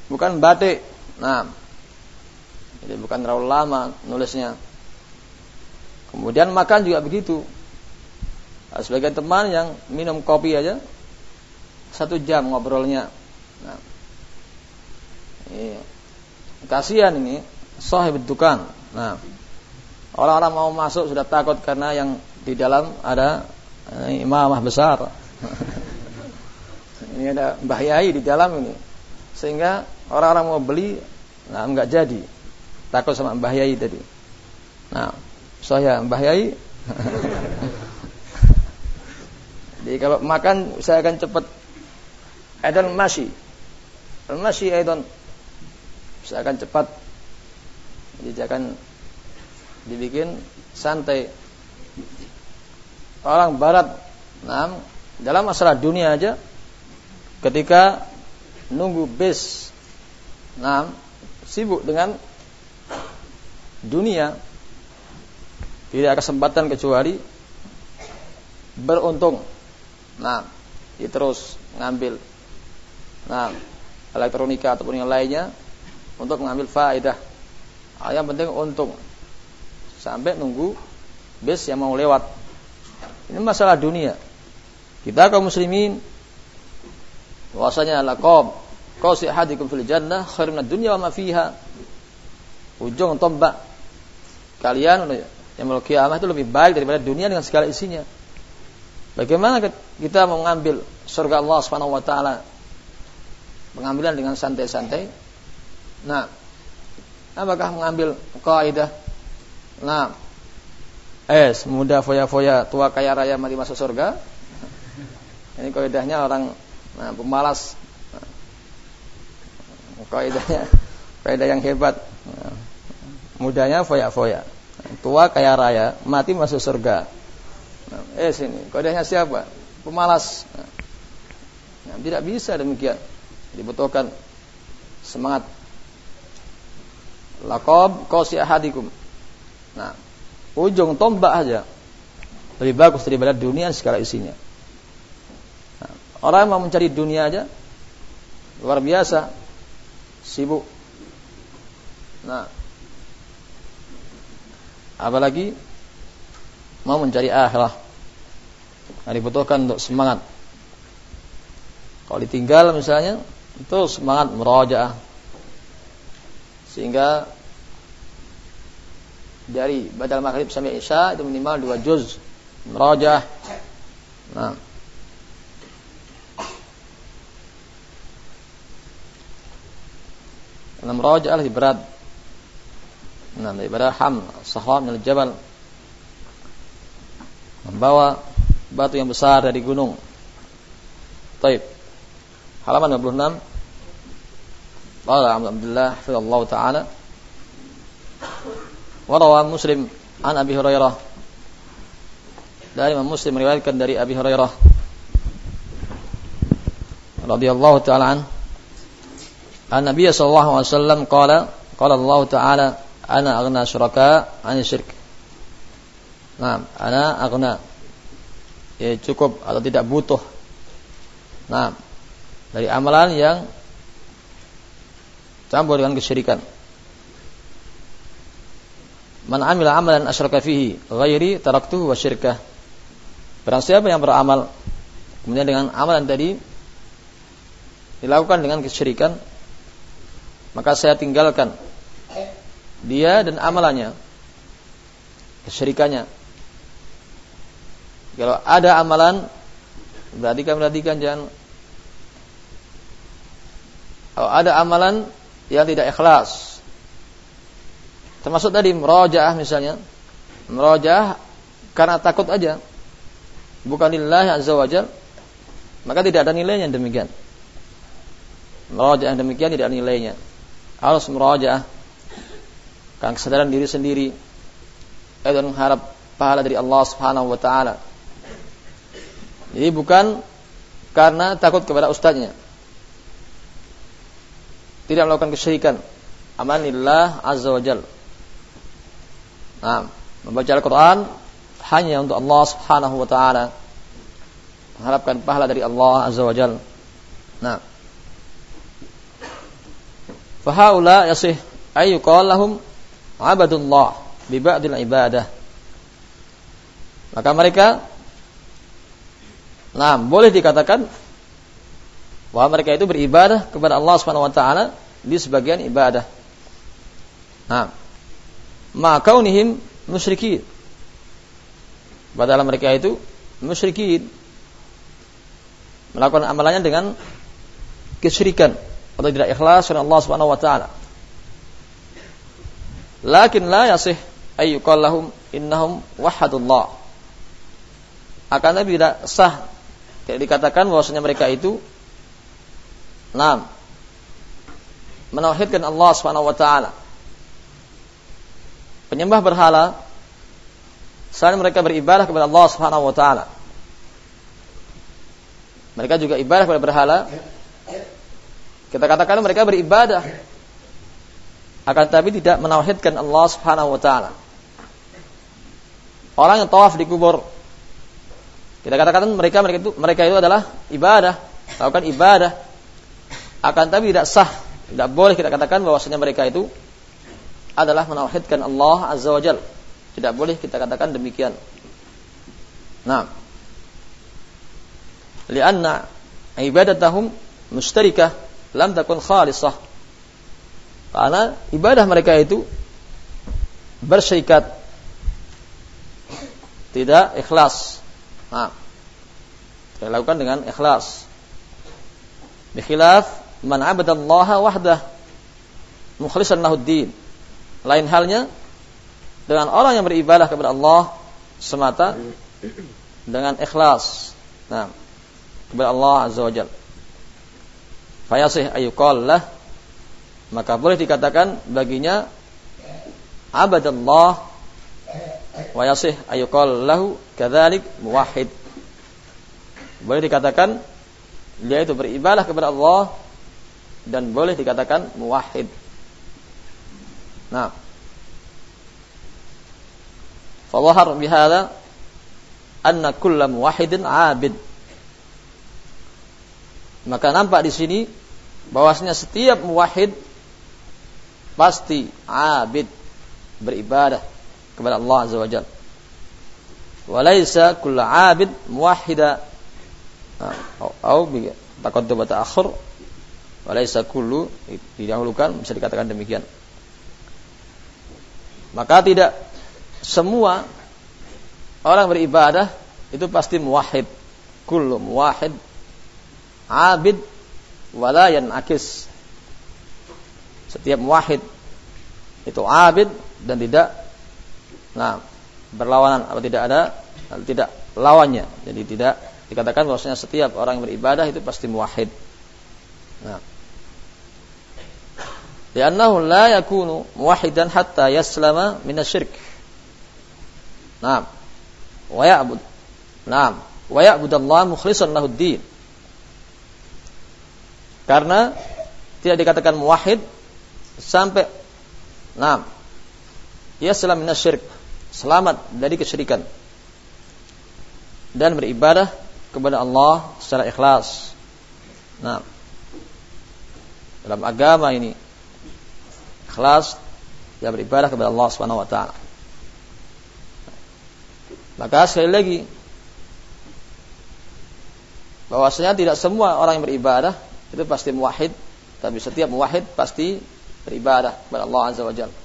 bukan batik. Nah, jadi bukan terlalu lama nulisnya. Kemudian makan juga begitu. Nah, sebagian teman yang minum kopi aja satu jam ngobrolnya. Nah, ini kasihan ini sahib dukan. Nah, orang-orang mau masuk sudah takut karena yang di dalam ada eh, imamah besar. Ini ada Mbah Yai di dalam ini. Sehingga orang-orang mau beli, nah enggak jadi. Takut sama Mbah Yai tadi. Nah, saya Mbah Yai. Jadi kalau makan saya akan cepat. Aidan masih. Masih aidan. Saya akan cepat. Jadi akan dibikin santai. Orang barat, nah, dalam masalah dunia aja ketika nunggu bis, nah, sibuk dengan dunia, tidak kesempatan kecuali beruntung. Nah, dia terus ngambil, nah, elektronika ataupun yang lainnya untuk mengambil faedah. Yang penting untung sampai nunggu bis yang mau lewat. Ini masalah dunia. Kita kaum muslimin bahwasanya laqab qasi hadikum fil jannah khairun minad dunya wa ma fiha. Ujung tombak kalian yang menuju kiamat itu lebih baik daripada dunia dengan segala isinya. Bagaimana kita mau mengambil surga Allah Subhanahu wa taala? Pengambilan dengan santai-santai. Nah, apakah mengambil kaidah? Nah, es muda foya-foya, tua kaya raya mati masuk surga. Ini kaidahnya orang nah, pemalas. Nah, kaidahnya kaidah yang hebat. Nah, mudanya foya-foya, tua kaya raya mati masuk surga. Nah, eh sini kaidahnya siapa? Pemalas. Nah, nah, tidak bisa demikian. Dibutuhkan semangat. Laqab qasi ahadikum. Nah, ujung tombak aja lebih bagus daripada dunia segala isinya. Nah, orang yang mau mencari dunia aja luar biasa sibuk. Nah, apalagi mau mencari akhirat. Nah, dibutuhkan untuk semangat. Kalau ditinggal misalnya itu semangat murajaah sehingga dari badal maghrib sampai isya itu minimal dua juz murajaah. Nah, karena murajaah lebih berat. Nah, daripada ham sahab minal jabal, membawa batu yang besar dari gunung. Taib. Halaman lima puluh enam. Qala Abdullah radhiyallahu ta'ala wa rawa Muslim an Abi Hurairah. Dari Imam Muslim meriwayatkan dari Abi Hurairah radhiyallahu ta'ala an an Nabi sallallahu alaihi wasallam qala qala Allah ta'ala ana aghna syuraka 'ani syirk. Nah, ana aghna, ya cukup atau tidak butuh. Nah, dari amalan yang campur dengan kesyirikan. Man amila amalan asyraka fihi ghairi taraktuhu wa syirkah. Barang siapa yang beramal kemudian dengan amalan tadi dilakukan dengan kesyirikan, maka saya tinggalkan dia dan amalannya, kesyirikannya. Kalau ada amalan, perhatikan-perhatikan jangan. Kalau ada amalan yang tidak ikhlas, termasuk tadi murajaah misalnya, murajaah karena takut aja, bukan lillahi azza wajal, maka tidak ada nilainya demikian. Murajaah demikian tidak ada nilainya. Harus murajaah karena kesadaran diri sendiri dan mengharap pahala dari Allah Subhanahu wa taala. Jadi bukan karena takut kepada ustadznya, tidak melakukan kesyirikan, amanillah azza wajal. Nah, membaca Al-Quran hanya untuk Allah Subhanahu wa taala, mengharapkan pahala dari Allah azza wajal. Nah, Fahaula yasih ayyuqal lahum abadullah bi ba'dil ibadah. Maka mereka nah boleh dikatakan bahwa mereka itu beribadah kepada Allah Subhanahu wa taala di sebagian ibadah. Nah, ma kaunihim musyrikin. Padahal mereka itu musyrikin, melakukan amalannya dengan kesyirikan atau tidak ikhlas kepada Allah Subhanahu wa taala. Lakin la yasih ayyuqal lahum innahum wahhadullah. Akan tapi tidak sah tidak dikatakan bahwasanya mereka itu Naam menauhidkan Allah Subhanahu wa taala. Penyembah berhala selain mereka beribadah kepada Allah Subhanahu wa taala, mereka juga ibadah kepada berhala. Kita katakan mereka beribadah akan tapi tidak menauhidkan Allah Subhanahu wa taala. Orang yang tawaf di kubur, kita katakan mereka mereka itu mereka itu adalah ibadah, melakukan ibadah. Akan tapi tidak sah, tidak boleh kita katakan bahwasanya mereka itu adalah menauhidkan Allah Azza wa Jalla. Tidak boleh kita katakan demikian. Nah, lianna ibadatahum musytarikah lam takun khalisah. Karena ibadah mereka itu bersyirikat, tidak ikhlas. Nah, dilakukan dengan ikhlas. Bikhilaf man abadallaha wahdah mukhlishan lahud-din. Lain halnya dengan orang yang beribadah kepada Allah semata dengan ikhlas. Nah, kepada Allah Azza wa Jalla. Fayasih ayyuqal lah, maka boleh dikatakan baginya abadallah wa yasih ayyuqal lahu kadzalik muwahhid. Boleh dikatakan dia itu beribadah kepada Allah dan boleh dikatakan muwahhid. Nah, fadhahar bihadza anna kulla muwahhidin 'abid. Maka nampak di sini bahwasanya setiap muwahhid pasti 'abid, beribadah kepada Allah Azza wa Jalla. Wa laisa kullu 'abid muwahhida. Atau taqaddum wa ta'akhur. Walaysa kullu, didahulukan, bisa dikatakan demikian. Maka tidak semua orang beribadah itu pasti muwahhid. Kullu muwahhid abid wala yanakis. Setiap muwahhid itu abid dan tidak nah berlawanan atau tidak ada tidak lawannya. Jadi tidak dikatakan bahwasanya setiap orang yang beribadah itu pasti muwahhid. Nah, li'annahu la yakunu muwahhidan hatta yaslama minasyirk. Naam. Wa ya'bud. Naam, wa ya'budallaha mukhlishan lahud-din. Karena tidak dikatakan muwahhid sampai naam yaslam minasyirk, selamat dari kesyirikan dan beribadah kepada Allah secara ikhlas. Nah, dalam agama ini ikhlas, dia beribadah kepada Allah Subhanahu wa taala. Maka sekali lagi bahwasanya tidak semua orang yang beribadah itu pasti muwahhid, tapi setiap muwahhid pasti beribadah kepada Allah Azza wa Jalla.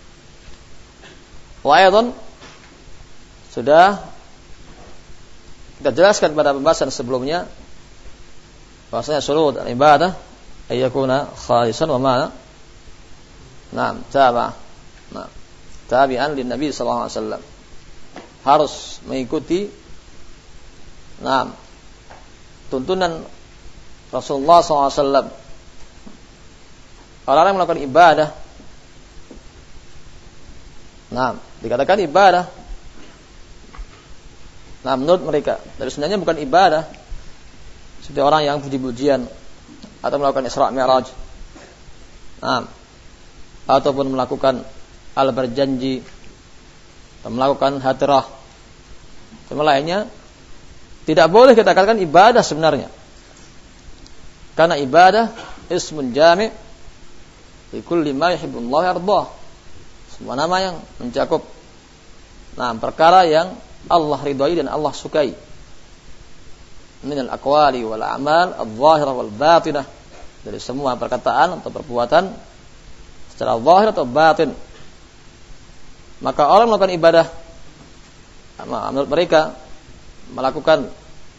Wa aidan sudah kita jelaskan pada pembahasan sebelumnya bahwasanya syurut ibadah ayyakuna khalisan wa ma na'am taba nah tabi'an lin nabi sallallahu alaihi wasallam, harus mengikuti na'am tuntunan Rasulullah sallallahu alaihi wasallam. Orang yang melakukan ibadah na'am dikatakan ibadah nah menurut mereka, dari sebenarnya bukan ibadah seperti orang yang puji-pujian atau melakukan Isra Mi'raj, nah, ataupun melakukan al-berjanji atau melakukan hadrah dan lainnya. Tidak boleh kita katakan ibadah sebenarnya, karena ibadah ismun jami' Likulli ma yuhibbullahu yardah. Semua nama yang mencakup nah perkara yang Allah ridhai dan Allah sukai. Minal aqwali wal a'mal adh-dhahirah wal batinah, dari semua perkataan atau perbuatan secara zahir atau batin. Maka orang melakukan ibadah, menurut mereka melakukan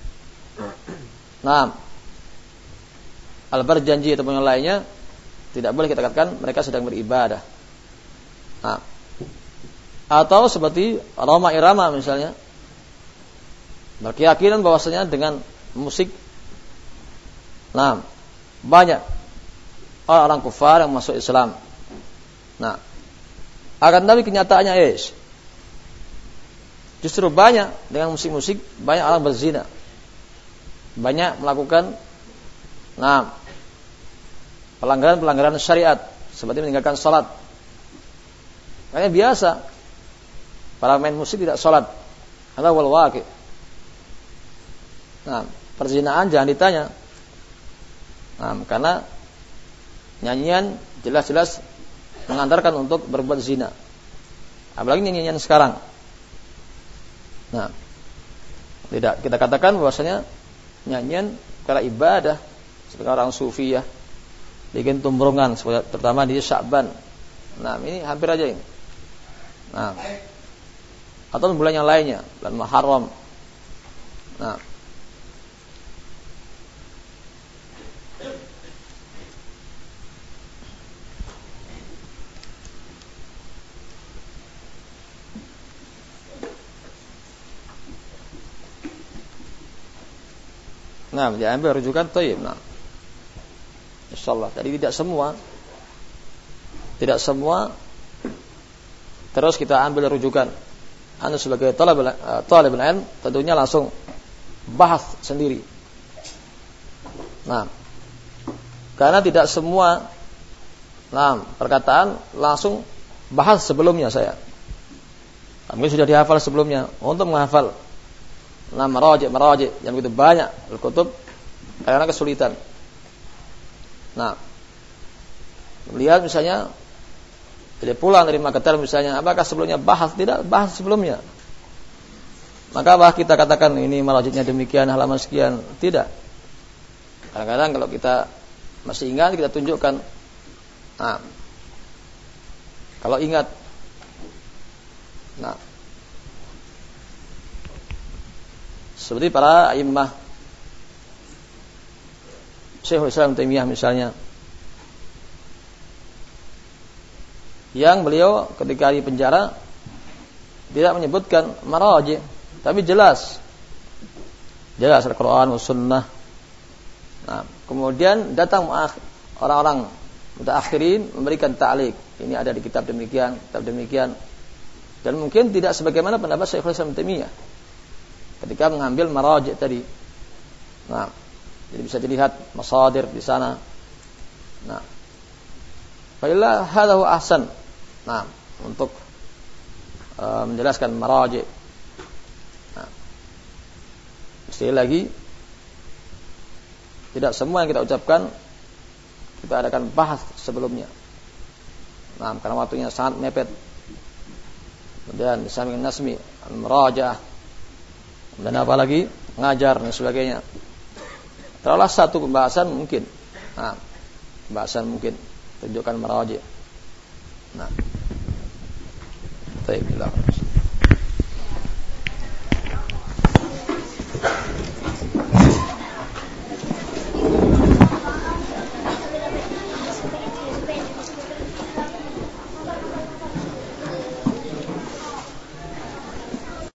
nah al-berjanji atau yang lainnya, tidak boleh kita katakan mereka sedang beribadah. Nah, atau seperti Roma Irama misalnya, berkeyakinan bahwasanya dengan musik, nah banyak orang-orang kufar yang masuk Islam. Nah, akan tapi kenyataannya es, justru banyak dengan musik-musik banyak orang berzina, banyak melakukan nah pelanggaran-pelanggaran syariat seperti meninggalkan salat. Makanya biasa para main musik tidak salat. Hadza wal waqi'. Nah, perzinaan jangan ditanya. Nah, karena nyanyian jelas-jelas mengantarkan untuk berbuat zina. Apalagi nyanyian sekarang. Nah, tidak kita katakan bahwasanya nyanyian karena ibadah seperti orang sufi ya, bikin tumbrungan terutama di Sya'ban. Nah, ini hampir aja ini. Nah, atau bulan yang lainnya, bulan Muharram. Nah, Nah, diambil rujukan thayyib. Nah, insyaallah. Jadi tidak semua tidak semua terus kita ambil rujukan. Anda sebagai talibul talibul ilm tentunya langsung bahas sendiri. Nah, karena tidak semua nah perkataan langsung bahas sebelumnya saya. Mungkin sudah dihafal sebelumnya. Untuk menghafal nah maraji' maraji' yang begitu banyak al-kutub karena kesulitan. Nah, melihat misalnya dia pulang dari Makassar misalnya, apakah sebelumnya bahas? Tidak bahas sebelumnya. Maka bah kita katakan ini maraji'nya demikian halaman sekian? Tidak. Kadang-kadang kalau kita masih ingat kita tunjukkan. Nah, kalau ingat, nah seperti para a'immah Syekhul Islam Taimiyah misalnya, yang beliau ketika di penjara tidak menyebutkan maraji', tapi jelas jelas Al-Quran wa Sunnah. Nah, kemudian datang orang-orang mutaakhirin memberikan ta'liq, ini ada di kitab demikian, kitab demikian, dan mungkin tidak sebagaimana pendapat Syekhul Islam Taimiyah ketika mengambil maraji' tadi. Nah, jadi bisa dilihat masadir di sana. Nah, fa'illa hadha huwa ahsan. Nah, untuk uh, menjelaskan maraji'. Nah, sekali lagi, tidak semua yang kita ucapkan kita adakan bahas sebelumnya. Nah, karena waktunya sangat mepet. Kemudian samping nasmi, al-muraja'ah, dan apa lagi ngajar dan sebagainya. Terulah satu pembahasan mungkin. Nah, pembahasan mungkin tunjukkan maraji'. Nah, baiklah.